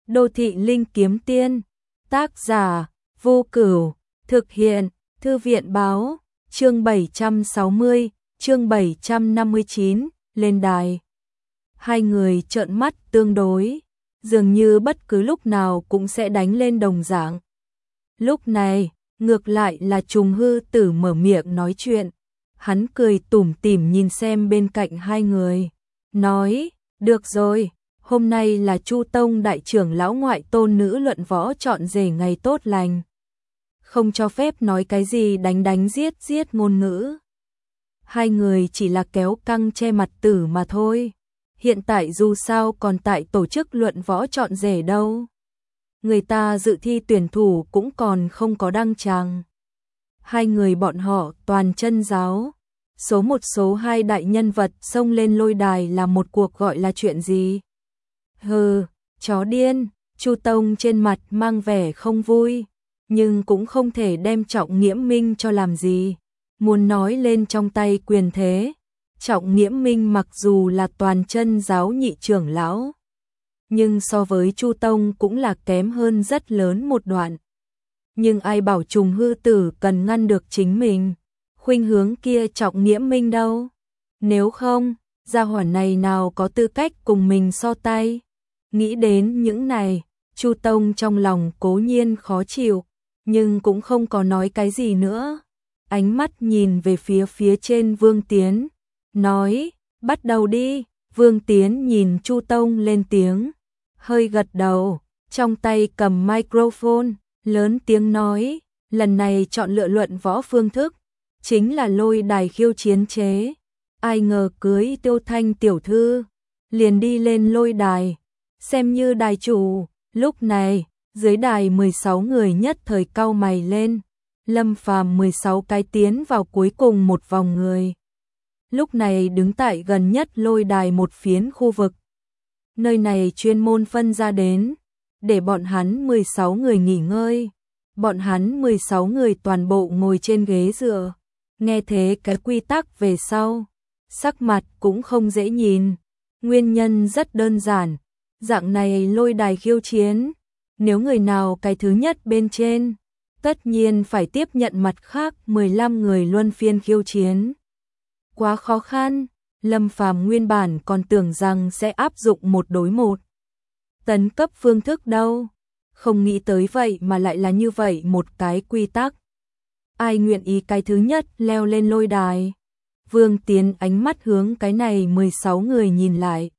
Đô thị linh kiếm tiên. Tác giả Vô Cửu. Thực hiện Thư viện báo. Chương 760, chương 759, lên đài. Hai người trợn mắt tương đối, dường như bất cứ lúc nào cũng sẽ đánh lên đồng dạng. Lúc này, ngược lại là Trùng Hư Tử mở miệng nói chuyện. Hắn cười tủm tỉm nhìn xem bên cạnh hai người, nói: "Được rồi, hôm nay là Chu Tông đại trưởng lão ngoại tôn nữ luận võ chọn rể ngày tốt lành. Không cho phép nói cái gì đánh đánh giết giết ngôn ngữ. Hai người chỉ là kéo căng che mặt tử mà thôi. Hiện tại dù sao còn tại tổ chức luận võ chọn rể đâu. Người ta dự thi tuyển thủ cũng còn không có đăng tràng. Hai người bọn họ toàn chân giáo. Số một số hai đại nhân vật xông lên lôi đài là một cuộc gọi là chuyện gì? Hừ, chó điên." Chu Tông trên mặt mang vẻ không vui, nhưng cũng không thể đem Trọng Nghiễm Minh cho làm gì. Muốn nói lên trong tay quyền thế, Trọng Nghiễm Minh mặc dù là toàn chân giáo nhị trưởng lão, nhưng so với Chu Tông cũng là kém hơn rất lớn một đoạn. Nhưng ai bảo Trùng Hư Tử cần ngăn được chính mình, khuynh hướng kia Trọng Nghiễm Minh đâu. Nếu không, gia hỏa này nào có tư cách cùng mình so tay. Nghĩ đến những này, Chu Tông trong lòng cố nhiên khó chịu, nhưng cũng không có nói cái gì nữa. Ánh mắt nhìn về phía trên Vương Tiến, nói: "Bắt đầu đi." Vương Tiến nhìn Chu Tông lên tiếng, hơi gật đầu, trong tay cầm microphone, lớn tiếng nói: "Lần này chọn lựa luận võ phương thức, chính là lôi đài khiêu chiến chế. Ai ngờ cưới Tiêu Thanh tiểu thư, liền đi lên lôi đài, xem như đài chủ." Lúc này, dưới đài 16 người nhất thời cau mày lên. Lâm Phàm 16 cái tiến vào cuối cùng một vòng người. Lúc này đứng tại gần nhất lôi đài một phiến khu vực. Nơi này chuyên môn phân ra đến, để bọn hắn 16 người nghỉ ngơi. Bọn hắn 16 người toàn bộ ngồi trên ghế dựa. Nghe thế cái quy tắc về sau, sắc mặt cũng không dễ nhìn. Nguyên nhân rất đơn giản, dạng này lôi đài khiêu chiến, nếu người nào cái thứ nhất bên trên, tất nhiên phải tiếp nhận mặt khác 15 người luân phiên khiêu chiến. Quá khó khăn, Lâm Phàm nguyên bản còn tưởng rằng sẽ áp dụng một đối một tấn cấp phương thức đâu, không nghĩ tới vậy mà lại là như vậy một cái quy tắc. Ai nguyện ý cái thứ nhất leo lên lôi đài? Vương Tiến ánh mắt hướng cái này 16 người nhìn lại.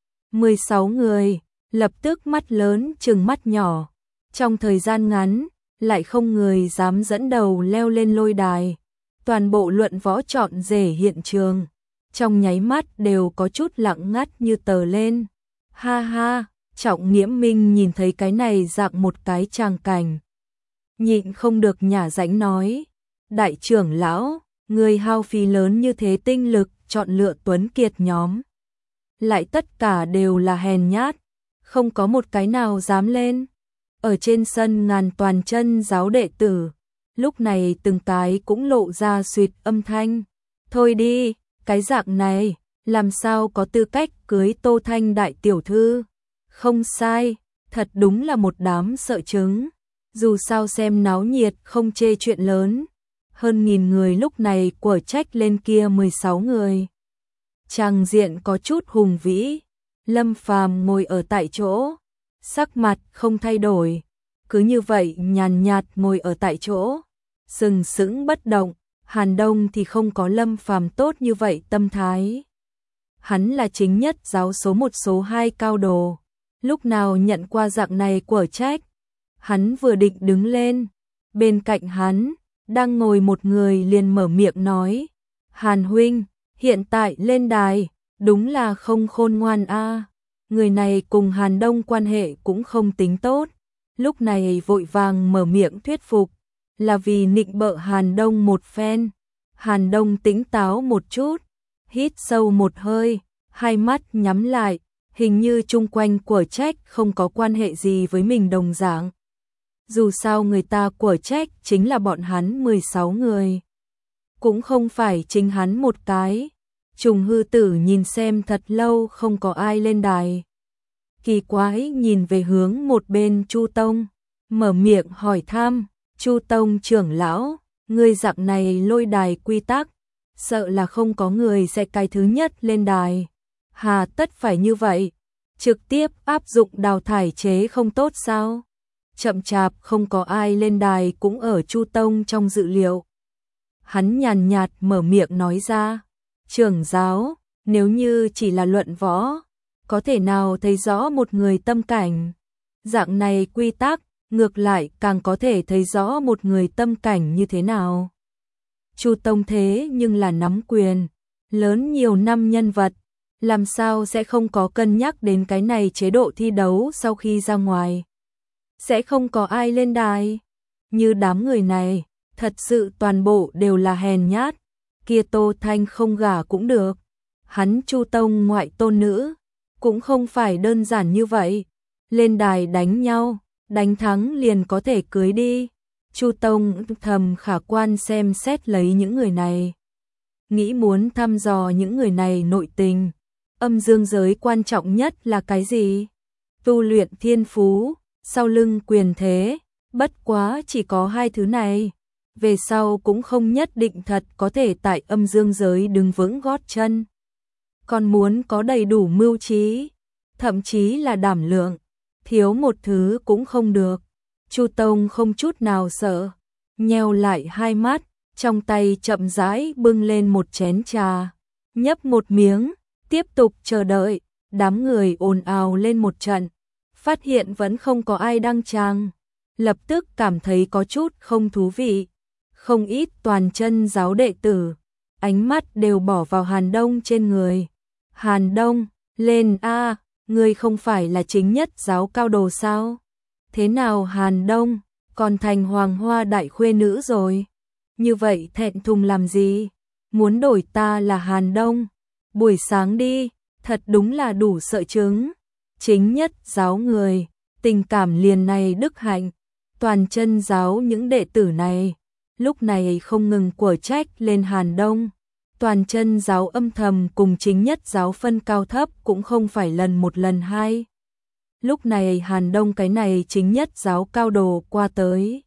16 người, lập tức mắt lớn trừng mắt nhỏ. Trong thời gian ngắn, lại không người dám dẫn đầu leo lên lôi đài. Toàn bộ luận võ chọn rể hiện trường, trong nháy mắt đều có chút lặng ngắt như tờ lên. Ha ha, Trọng Nghiễm Minh nhìn thấy cái này dạng một cái tràng cảnh, nhịn không được nhả rãnh nói: "Đại trưởng lão, người hao phí lớn như thế tinh lực chọn lựa tuấn kiệt nhóm, lại tất cả đều là hèn nhát, không có một cái nào dám lên." Ở trên sân ngàn toàn chân giáo đệ tử, lúc này từng cái cũng lộ ra suýt âm thanh. "Thôi đi, cái dạng này, làm sao có tư cách cưới Tô Thanh đại tiểu thư?" Không sai, thật đúng là một đám sợ chứng. Dù sao xem náo nhiệt không chê chuyện lớn. Hơn 1000 người lúc này quở trách lên kia 16 người. Tràng diện có chút hùng vĩ. Lâm Phàm ngồi ở tại chỗ, sắc mặt không thay đổi, cứ như vậy nhàn nhạt ngồi ở tại chỗ, sừng sững bất động. Hàn Đông thì không có Lâm Phàm tốt như vậy tâm thái. Hắn là chính nhất giáo số 1 số 2 cao đồ, lúc nào nhận qua dạng này quở trách. Hắn vừa định đứng lên, bên cạnh hắn đang ngồi một người liền mở miệng nói: "Hàn huynh, hiện tại lên đài, đúng là không khôn ngoan a." Người này cùng Hàn Đông quan hệ cũng không tính tốt, lúc này vội vàng mở miệng thuyết phục, là vì nịnh bợ Hàn Đông một phen. Hàn Đông tỉnh táo một chút, hít sâu một hơi, hai mắt nhắm lại, hình như chung quanh quở trách không có quan hệ gì với mình đồng dạng. Dù sao người ta quở trách chính là bọn hắn 16 người, cũng không phải chính hắn một cái. Trùng Hư Tử nhìn xem thật lâu không có ai lên đài, kỳ quái nhìn về hướng một bên Chu Tông, mở miệng hỏi thăm, Chu Tông trưởng lão, ngươi dạng này lôi đài quy tắc, sợ là không có người sẽ cái thứ nhất lên đài. Hà tất phải như vậy, trực tiếp áp dụng đào thải chế không tốt sao? Chậm chạp không có ai lên đài cũng ở Chu Tông trong dự liệu. Hắn nhàn nhạt mở miệng nói ra, trưởng giáo, nếu như chỉ là luận võ, có thể nào thấy rõ một người tâm cảnh? Dạng này quy tắc, ngược lại càng có thể thấy rõ một người tâm cảnh như thế nào. Chu Tông thế nhưng là nắm quyền, lớn nhiều năm nhân vật, làm sao sẽ không có cân nhắc đến cái này chế độ thi đấu sau khi ra ngoài. Sẽ không có ai lên đài. Như đám người này, thật sự toàn bộ đều là hèn nhát, kia Tô Thanh không gả cũng được. Hắn Chu Tông ngoại tôn nữ, cũng không phải đơn giản như vậy. Lên đài đánh nhau, đánh thắng liền có thể cưới đi. Chu Tông thầm khả quan xem xét lấy những người này. Nghĩ muốn thăm dò những người này nội tình. Âm dương giới quan trọng nhất là cái gì? Tu luyện thiên phú, sau lưng quyền thế, bất quá chỉ có hai thứ này. Về sau cũng không nhất định thật có thể tại âm dương giới đứng vững gót chân. Còn muốn có đầy đủ mưu trí, thậm chí là đảm lượng, thiếu một thứ cũng không được. Chu Tông không chút nào sợ, nheo lại hai mắt, trong tay chậm rãi bưng lên một chén trà, nhấp một miếng, tiếp tục chờ đợi. Đám người ồn ào lên một trận, phát hiện vẫn không có ai đăng tràng, lập tức cảm thấy có chút không thú vị. Không ít toàn chân giáo đệ tử, ánh mắt đều bỏ vào Hàn Đông trên người. Hàn Đông, lên a, ngươi không phải là chính nhất giáo cao đồ sao? Thế nào Hàn Đông, còn thành hoàng hoa đại khuê nữ rồi? Như vậy thẹn thùng làm gì? Muốn đổi ta là Hàn Đông? Buổi sáng đi, thật đúng là đủ sợ chứng. Chính nhất giáo người, tình cảm liền này đức hạnh. Toàn chân giáo những đệ tử này, lúc này không ngừng quở trách lên Hàn Đông. Toàn chân giáo âm thầm cùng chính nhất giáo phân cao thấp cũng không phải lần một lần hai. Lúc này Hàn Đông cái này chính nhất giáo cao đồ qua tới.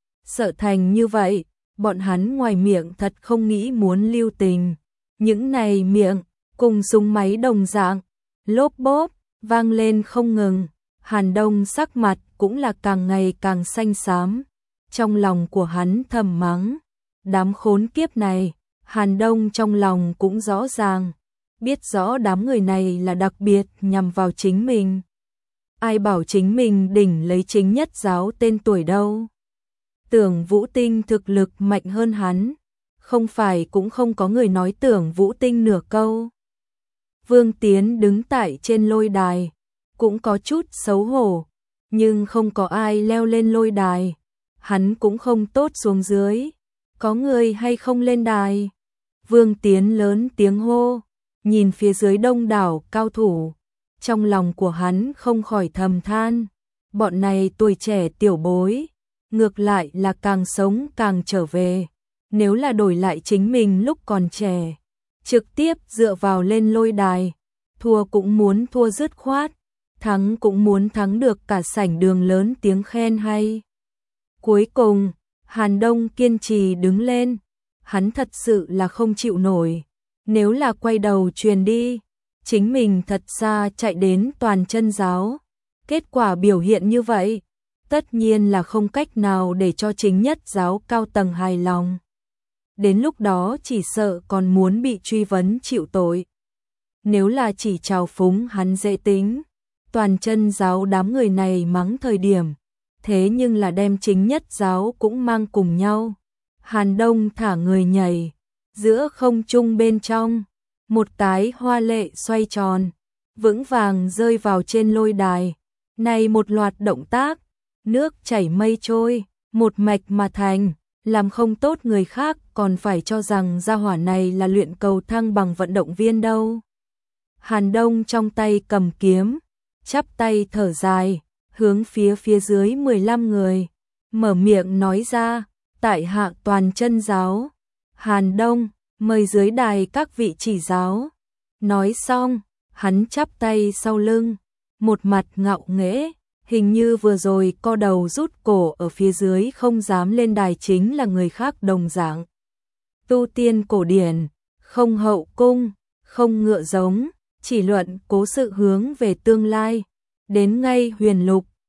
Sợ thành như vậy, bọn hắn ngoài miệng thật không nghĩ muốn lưu tình. Những này miệng, cùng súng máy đồng dạng, lốp bốp, vang lên không ngừng. Hàn Đông sắc mặt cũng là càng ngày càng xanh xám. Trong lòng của hắn thầm mắng, đám khốn kiếp này. Hàn Đông trong lòng cũng rõ ràng, biết rõ đám người này là đặc biệt nhằm vào chính mình. Ai bảo chính mình đỉnh lấy chính nhất giáo tên tuổi đâu. Tưởng Vũ Tinh thực lực mạnh hơn hắn, không phải cũng không có người nói Tưởng Vũ Tinh nửa câu. Vương Tiến đứng tại trên lôi đài, cũng có chút xấu hổ, nhưng không có ai leo lên lôi đài. Hắn cũng không tốt xuống dưới, có người hay không lên đài. Vương Tiến lớn tiếng hô, nhìn phía dưới đông đảo cao thủ, trong lòng của hắn không khỏi thầm than, bọn này tuổi trẻ tiểu bối, ngược lại là càng sống càng trở về, nếu là đổi lại chính mình lúc còn trẻ, trực tiếp dựa vào lên lôi đài, thua cũng muốn thua dứt khoát, thắng cũng muốn thắng được cả sảnh đường lớn tiếng khen hay. Cuối cùng, Hàn Đông kiên trì đứng lên. Hắn thật sự là không chịu nổi, nếu là quay đầu truyền đi, chính mình thật xa chạy đến toàn chân giáo, kết quả biểu hiện như vậy, tất nhiên là không cách nào để cho chính nhất giáo cao tầng hài lòng. Đến lúc đó chỉ sợ còn muốn bị truy vấn chịu tội. Nếu là chỉ trào phúng hắn dễ tính, toàn chân giáo đám người này mắng thời điểm, thế nhưng là đem chính nhất giáo cũng mang cùng nhau. Hàn Đông thả người nhảy, giữa không trung bên trong, một cái hoa lệ xoay tròn, vững vàng rơi vào trên lôi đài. Này một loạt động tác, nước chảy mây trôi, một mạch mà thành, làm không tốt người khác còn phải cho rằng gia hỏa này là luyện cầu thăng bằng vận động viên đâu. Hàn Đông trong tay cầm kiếm, chắp tay thở dài, hướng phía dưới 15 người, mở miệng nói ra. Tại hạ toàn chân giáo, Hàn Đông, mời dưới đài các vị chỉ giáo. Nói xong, hắn chắp tay sau lưng, một mặt ngạo nghễ, hình như vừa rồi co đầu rút cổ ở phía dưới không dám lên đài chính là người khác đồng dạng. Tu tiên cổ điển, không hậu cung, không ngựa giống, chỉ luận cố sự hướng về tương lai. Đến ngay huyền lục,